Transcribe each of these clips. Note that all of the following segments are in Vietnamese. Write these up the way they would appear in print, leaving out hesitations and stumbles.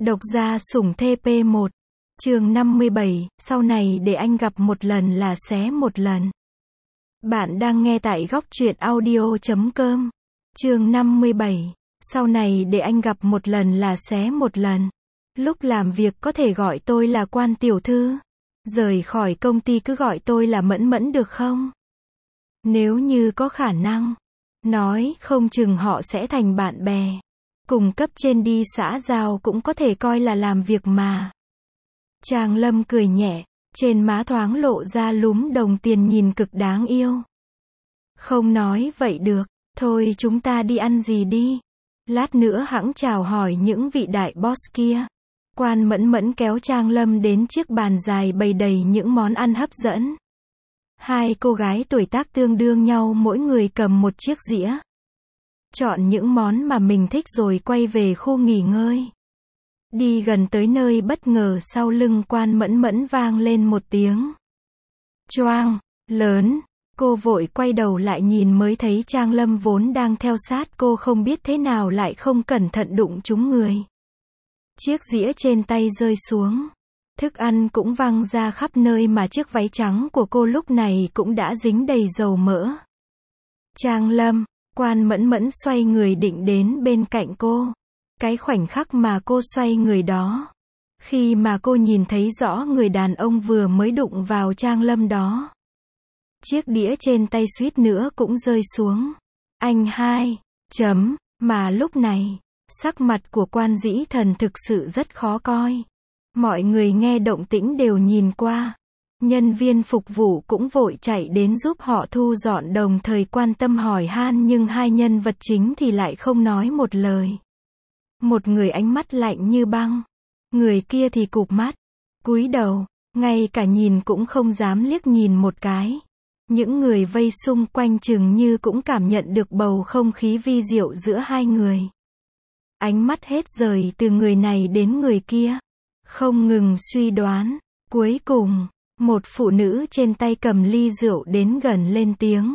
Độc gia sủng TP1. Chương 57, sau này để anh gặp một lần là xé một lần. Bạn đang nghe tại góc truyện audio.com. Chương 57, sau này để anh gặp một lần là xé một lần. Lúc làm việc có thể gọi tôi là Quan tiểu thư. Rời khỏi công ty cứ gọi tôi là Mẫn Mẫn được không? Nếu như có khả năng, nói không chừng họ sẽ thành bạn bè. Cùng cấp trên đi xã giao cũng có thể coi là làm việc mà. Trang Lâm cười nhẹ, trên má thoáng lộ ra lúm đồng tiền nhìn cực đáng yêu. Không nói vậy được, thôi chúng ta đi ăn gì đi. Lát nữa hẵng chào hỏi những vị đại boss kia. Quan Mẫn Mẫn kéo Trang Lâm đến chiếc bàn dài bày đầy những món ăn hấp dẫn. Hai cô gái tuổi tác tương đương nhau mỗi người cầm một chiếc dĩa. Chọn những món mà mình thích rồi quay về khu nghỉ ngơi. Đi gần tới nơi bất ngờ sau lưng Quan Mẫn Mẫn vang lên một tiếng choang lớn. Cô vội quay đầu lại nhìn mới thấy Trang Lâm vốn đang theo sát cô không biết thế nào lại không cẩn thận đụng trúng người. Chiếc dĩa trên tay rơi xuống. Thức ăn cũng văng ra khắp nơi mà chiếc váy trắng của cô lúc này cũng đã dính đầy dầu mỡ. Trang Lâm, Quan Mẫn Mẫn xoay người định đến bên cạnh cô. Cái khoảnh khắc mà cô xoay người đó, khi mà cô nhìn thấy rõ người đàn ông vừa mới đụng vào Trang Lâm đó. Chiếc đĩa trên tay suýt nữa cũng rơi xuống. Anh hai, mà lúc này, sắc mặt của Quan Dĩ Thần thực sự rất khó coi. Mọi người nghe động tĩnh đều nhìn qua. Nhân viên phục vụ cũng vội chạy đến giúp họ thu dọn đồng thời quan tâm hỏi han nhưng hai nhân vật chính thì lại không nói một lời. Một người ánh mắt lạnh như băng. Người kia thì cụp mắt, cúi đầu, ngay cả nhìn cũng không dám liếc nhìn một cái. Những người vây xung quanh chừng như cũng cảm nhận được bầu không khí vi diệu giữa hai người. Ánh mắt hết rời từ người này đến người kia. Không ngừng suy đoán. Cuối cùng, một phụ nữ trên tay cầm ly rượu đến gần lên tiếng.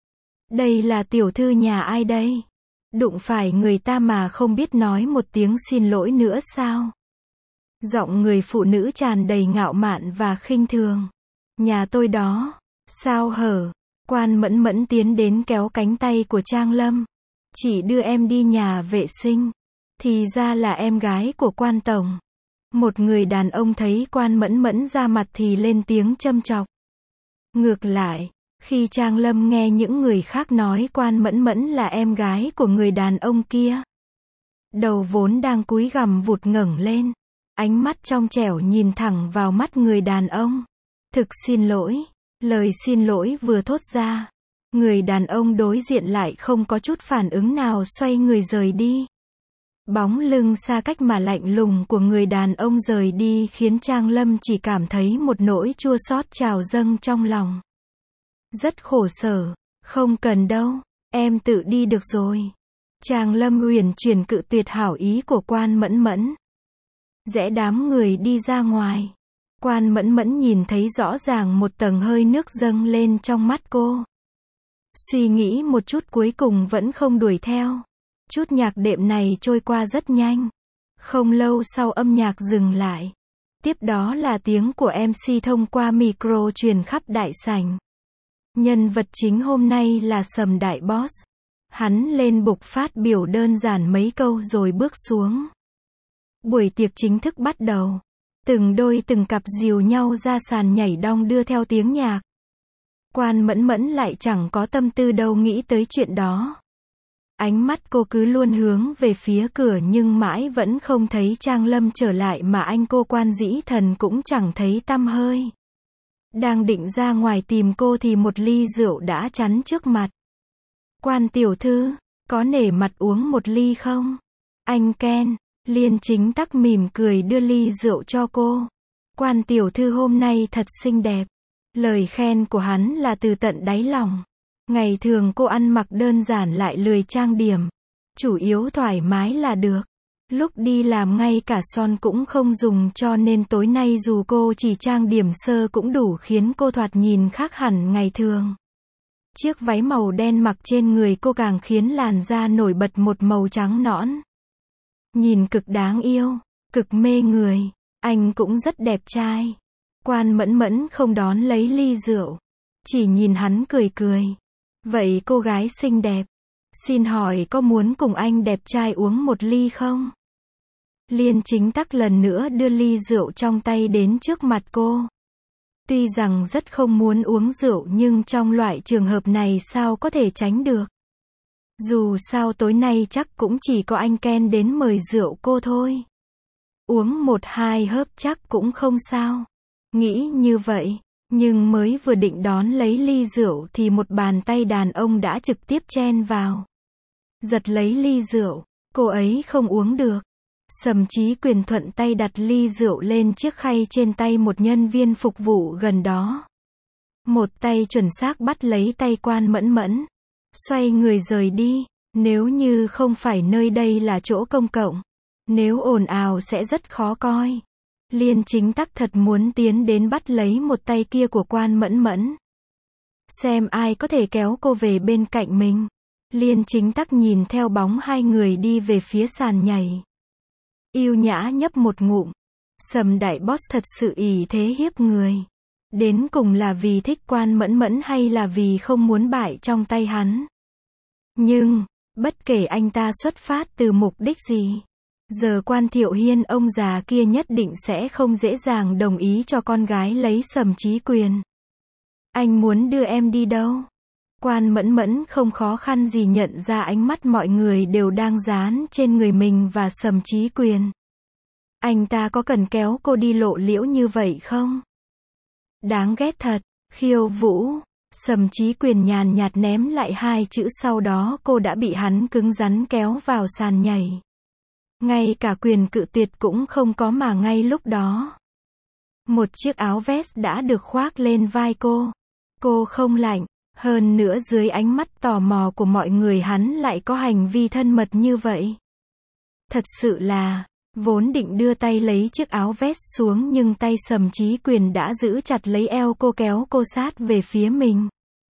Đây là tiểu thư nhà ai đây? Đụng phải người ta mà không biết nói một tiếng xin lỗi nữa sao? Giọng người phụ nữ tràn đầy ngạo mạn và khinh thường. Nhà tôi đó. Sao hở? Quan Mẫn Mẫn tiến đến kéo cánh tay của Trang Lâm. Chỉ đưa em đi nhà vệ sinh. Thì ra là em gái của Quan tổng. Một người đàn ông thấy Quan Mẫn Mẫn ra mặt thì lên tiếng châm chọc. Ngược lại, khi Trang Lâm nghe những người khác nói Quan Mẫn Mẫn là em gái của người đàn ông kia, đầu vốn đang cúi gằm vụt ngẩng lên, ánh mắt trong trẻo nhìn thẳng vào mắt người đàn ông. Thực xin lỗi. Lời xin lỗi vừa thốt ra, người đàn ông đối diện lại không có chút phản ứng nào xoay người rời đi. Bóng lưng xa cách mà lạnh lùng của người đàn ông rời đi khiến Trang Lâm chỉ cảm thấy một nỗi chua xót trào dâng trong lòng. Rất khổ sở. Không cần đâu, em tự đi được rồi. Trang Lâm uyển chuyển cự tuyệt hảo ý của Quan Mẫn Mẫn. Rẽ đám người đi ra ngoài. Quan Mẫn Mẫn nhìn thấy rõ ràng một tầng hơi nước dâng lên trong mắt cô. Suy nghĩ một chút cuối cùng vẫn không đuổi theo. Chút nhạc đệm này trôi qua rất nhanh. Không lâu sau âm nhạc dừng lại. Tiếp đó là tiếng của MC thông qua micro truyền khắp đại sảnh. Nhân vật chính hôm nay là Sầm Đại Boss. Hắn lên bục phát biểu đơn giản mấy câu rồi bước xuống. Buổi tiệc chính thức bắt đầu. Từng đôi từng cặp dìu nhau ra sàn nhảy đong đưa theo tiếng nhạc. Quan Mẫn Mẫn lại chẳng có tâm tư đâu nghĩ tới chuyện đó. Ánh mắt cô cứ luôn hướng về phía cửa nhưng mãi vẫn không thấy Trang Lâm trở lại mà anh cô Quan Dĩ Thần cũng chẳng thấy tăm hơi. Đang định ra ngoài tìm cô thì một ly rượu đã chắn trước mặt. Quan tiểu thư, có nể mặt uống một ly không? Anh Ken, Liên Chính Tắc mỉm cười đưa ly rượu cho cô. Quan tiểu thư hôm nay thật xinh đẹp. Lời khen của hắn là từ tận đáy lòng. Ngày thường cô ăn mặc đơn giản lại lười trang điểm. Chủ yếu thoải mái là được. Lúc đi làm ngay cả son cũng không dùng cho nên tối nay dù cô chỉ trang điểm sơ cũng đủ khiến cô thoạt nhìn khác hẳn ngày thường. Chiếc váy màu đen mặc trên người cô càng khiến làn da nổi bật một màu trắng nõn. Nhìn cực đáng yêu. Cực mê người. Anh cũng rất đẹp trai. Quan Mẫn Mẫn không đón lấy ly rượu. Chỉ nhìn hắn cười cười. Vậy cô gái xinh đẹp. Xin hỏi có muốn cùng anh đẹp trai uống một ly không? Liên Chính Tắc lần nữa đưa ly rượu trong tay đến trước mặt cô. Tuy rằng rất không muốn uống rượu nhưng trong loại trường hợp này sao có thể tránh được. Dù sao tối nay chắc cũng chỉ có anh Ken đến mời rượu cô thôi. Uống 1-2 hớp chắc cũng không sao. Nghĩ như vậy, nhưng mới vừa định đón lấy ly rượu thì một bàn tay đàn ông đã trực tiếp chen vào. Giật lấy ly rượu, cô ấy không uống được. Sầm Chí Quyền thuận tay đặt ly rượu lên chiếc khay trên tay một nhân viên phục vụ gần đó. Một tay chuẩn xác bắt lấy tay Quan Mẫn Mẫn. Xoay người rời đi. Nếu như không phải nơi đây là chỗ công cộng, nếu ồn ào sẽ rất khó coi. Liên Chính Tắc thật muốn tiến đến bắt lấy một tay kia của Quan Mẫn Mẫn. Xem ai có thể kéo cô về bên cạnh mình. Liên Chính Tắc nhìn theo bóng hai người đi về phía sàn nhảy. Yêu nhã nhấp một ngụm. Sầm đại boss thật sự ỷ thế hiếp người. Đến cùng là vì thích Quan Mẫn Mẫn hay là vì không muốn bại trong tay hắn. Nhưng, bất kể anh ta xuất phát từ mục đích gì, giờ Quan Thiệu Hiên ông già kia nhất định sẽ không dễ dàng đồng ý cho con gái lấy Sầm Chí Quyền. Anh muốn đưa em đi đâu? Quan Mẫn Mẫn không khó khăn gì nhận ra ánh mắt mọi người đều đang dán trên người mình và Sầm Chí Quyền. Anh ta có cần kéo cô đi lộ liễu như vậy không? Đáng ghét thật. Khiêu vũ. Sầm Chí Quyền nhàn nhạt ném lại hai chữ, sau đó cô đã bị hắn cứng rắn kéo vào sàn nhảy. Ngay cả quyền cự tuyệt cũng không có mà ngay lúc đó. Một chiếc áo vest đã được khoác lên vai cô. Cô không lạnh. Hơn nữa dưới ánh mắt tò mò của mọi người hắn lại có hành vi thân mật như vậy. Thật sự là, vốn định đưa tay lấy chiếc áo vest xuống nhưng tay Sầm Chí Quyền đã giữ chặt lấy eo cô kéo cô sát về phía mình.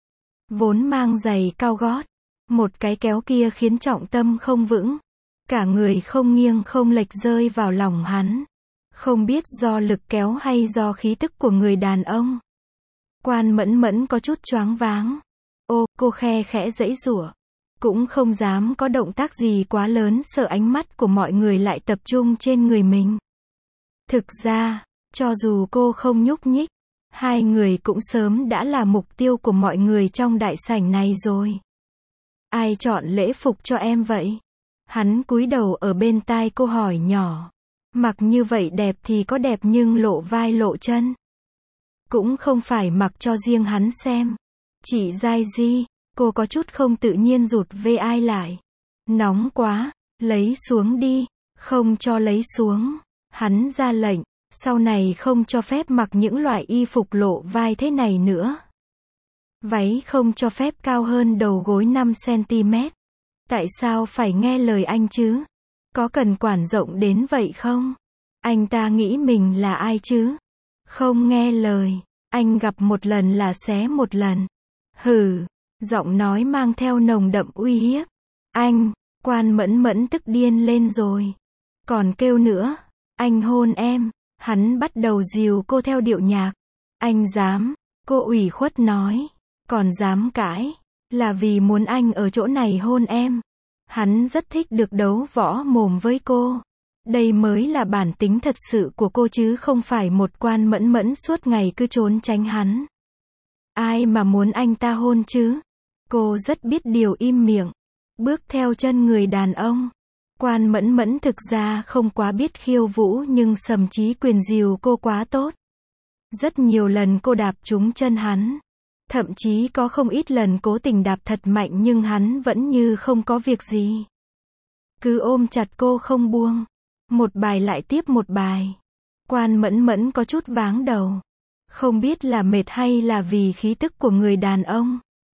Vốn mang giày cao gót, một cái kéo kia khiến trọng tâm không vững. Cả người không nghiêng không lệch rơi vào lòng hắn. Không biết do lực kéo hay do khí tức của người đàn ông. Quan Mẫn Mẫn có chút choáng váng. Ô, cô khe khẽ giãy giụa. Cũng không dám có động tác gì quá lớn sợ ánh mắt của mọi người lại tập trung trên người mình. Thực ra, cho dù cô không nhúc nhích, hai người cũng sớm đã là mục tiêu của mọi người trong đại sảnh này rồi. Ai chọn lễ phục cho em vậy? Hắn cúi đầu ở bên tai cô hỏi nhỏ. Mặc như vậy đẹp thì có đẹp nhưng lộ vai lộ chân. Cũng không phải mặc cho riêng hắn xem. Chị Giai Di, cô có chút không tự nhiên rụt vai lại. Nóng quá, lấy xuống đi. Không cho lấy xuống. Hắn ra lệnh, sau này không cho phép mặc những loại y phục lộ vai thế này nữa. Váy không cho phép cao hơn đầu gối 5 cm. Tại sao phải nghe lời anh chứ? Có cần quản rộng đến vậy không? Anh ta nghĩ mình là ai chứ? Không nghe lời, anh gặp một lần là xé một lần. Hừ, giọng nói mang theo nồng đậm uy hiếp. Anh, Quan Mẫn Mẫn tức điên lên rồi. Còn kêu nữa, anh hôn em. Hắn bắt đầu dìu cô theo điệu nhạc. Anh dám, cô ủy khuất nói. Còn dám cãi, là vì muốn anh ở chỗ này hôn em. Hắn rất thích được đấu võ mồm với cô. Đây mới là bản tính thật sự của cô chứ không phải một Quan Mẫn Mẫn suốt ngày cứ trốn tránh hắn. Ai mà muốn anh ta hôn chứ? Cô rất biết điều im miệng. Bước theo chân người đàn ông. Quan Mẫn Mẫn thực ra không quá biết khiêu vũ nhưng Sầm Chí Quyền dìu cô quá tốt. Rất nhiều lần cô đạp trúng chân hắn. Thậm chí có không ít lần cố tình đạp thật mạnh nhưng hắn vẫn như không có việc gì. Cứ ôm chặt cô không buông. Một bài lại tiếp một bài. Quan Mẫn Mẫn có chút váng đầu. Không biết là mệt hay là vì khí tức của người đàn ông.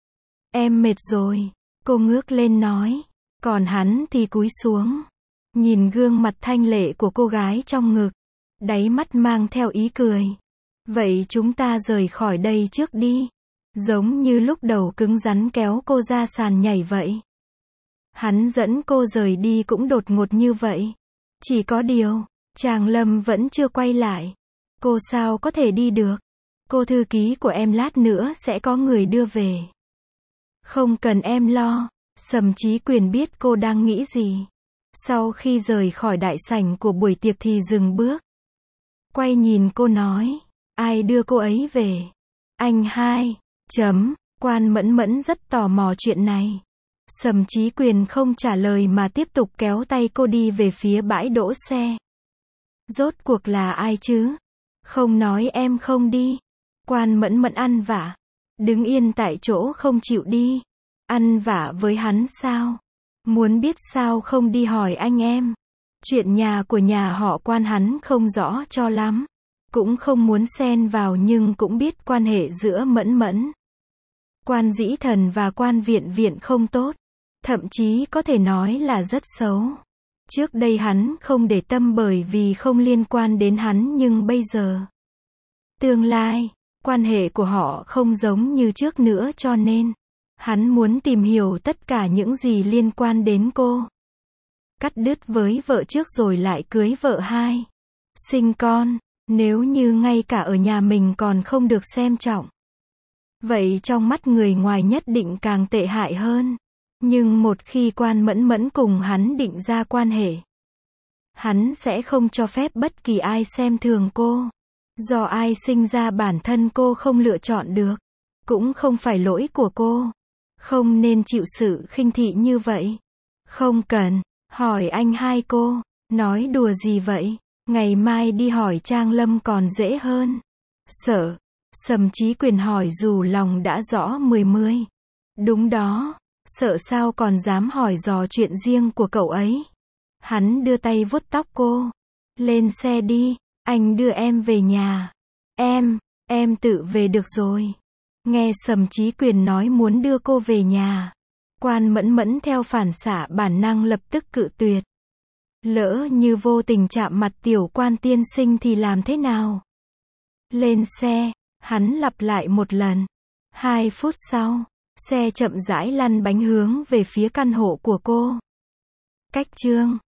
Em mệt rồi. Cô ngước lên nói. Còn hắn thì cúi xuống. Nhìn gương mặt thanh lệ của cô gái trong ngực. Đáy mắt mang theo ý cười. Vậy chúng ta rời khỏi đây trước đi. Giống như lúc đầu cứng rắn kéo cô ra sàn nhảy vậy. Hắn dẫn cô rời đi cũng đột ngột như vậy. Chỉ có điều, Trang Lâm vẫn chưa quay lại. Cô sao có thể đi được? Cô thư ký của em lát nữa sẽ có người đưa về. Không cần em lo. Sầm Chí Quyền biết cô đang nghĩ gì. Sau khi rời khỏi đại sảnh của buổi tiệc thì dừng bước. Quay nhìn cô nói. Ai đưa cô ấy về? Anh hai. Quan Mẫn Mẫn rất tò mò chuyện này. Sầm Chí Quyền không trả lời mà tiếp tục kéo tay cô đi về phía bãi đỗ xe. Rốt cuộc là ai chứ? Không nói em không đi. Quan Mẫn Mẫn ăn vạ. Đứng yên tại chỗ không chịu đi. Ăn vạ với hắn sao? Muốn biết sao không đi hỏi anh em. Chuyện nhà của nhà họ Quan hắn không rõ cho lắm. Cũng không muốn xen vào nhưng cũng biết quan hệ giữa Mẫn Mẫn, Quan Dĩ Thần và Quan Viện Viện không tốt. Thậm chí có thể nói là rất xấu. Trước đây hắn không để tâm bởi vì không liên quan đến hắn nhưng bây giờ, tương lai, quan hệ của họ không giống như trước nữa cho nên, hắn muốn tìm hiểu tất cả những gì liên quan đến cô. Cắt đứt với vợ trước rồi lại cưới vợ hai. Sinh con, nếu như ngay cả ở nhà mình còn không được xem trọng. Vậy trong mắt người ngoài nhất định càng tệ hại hơn. Nhưng một khi Quan Mẫn Mẫn cùng hắn định ra quan hệ, hắn sẽ không cho phép bất kỳ ai xem thường cô. Do ai sinh ra bản thân cô không lựa chọn được. Cũng không phải lỗi của cô. Không nên chịu sự khinh thị như vậy. Không cần. Hỏi anh hai cô. Nói đùa gì vậy? Ngày mai đi hỏi Trang Lâm còn dễ hơn. Sợ. Sầm Chí Quyền hỏi dù lòng đã rõ mười. Đúng đó. Sợ sao còn dám hỏi dò chuyện riêng của cậu ấy. Hắn đưa tay vuốt tóc cô. Lên xe đi. Anh đưa em về nhà. Em tự về được rồi. Nghe Sầm Chí Quyền nói muốn đưa cô về nhà. Quan Mẫn Mẫn theo phản xạ bản năng lập tức cự tuyệt. Lỡ như vô tình chạm mặt tiểu Quan tiên sinh thì làm thế nào? Lên xe, hắn lặp lại một lần. 2 phút sau, xe chậm rãi lăn bánh hướng về phía căn hộ của cô. Cách chương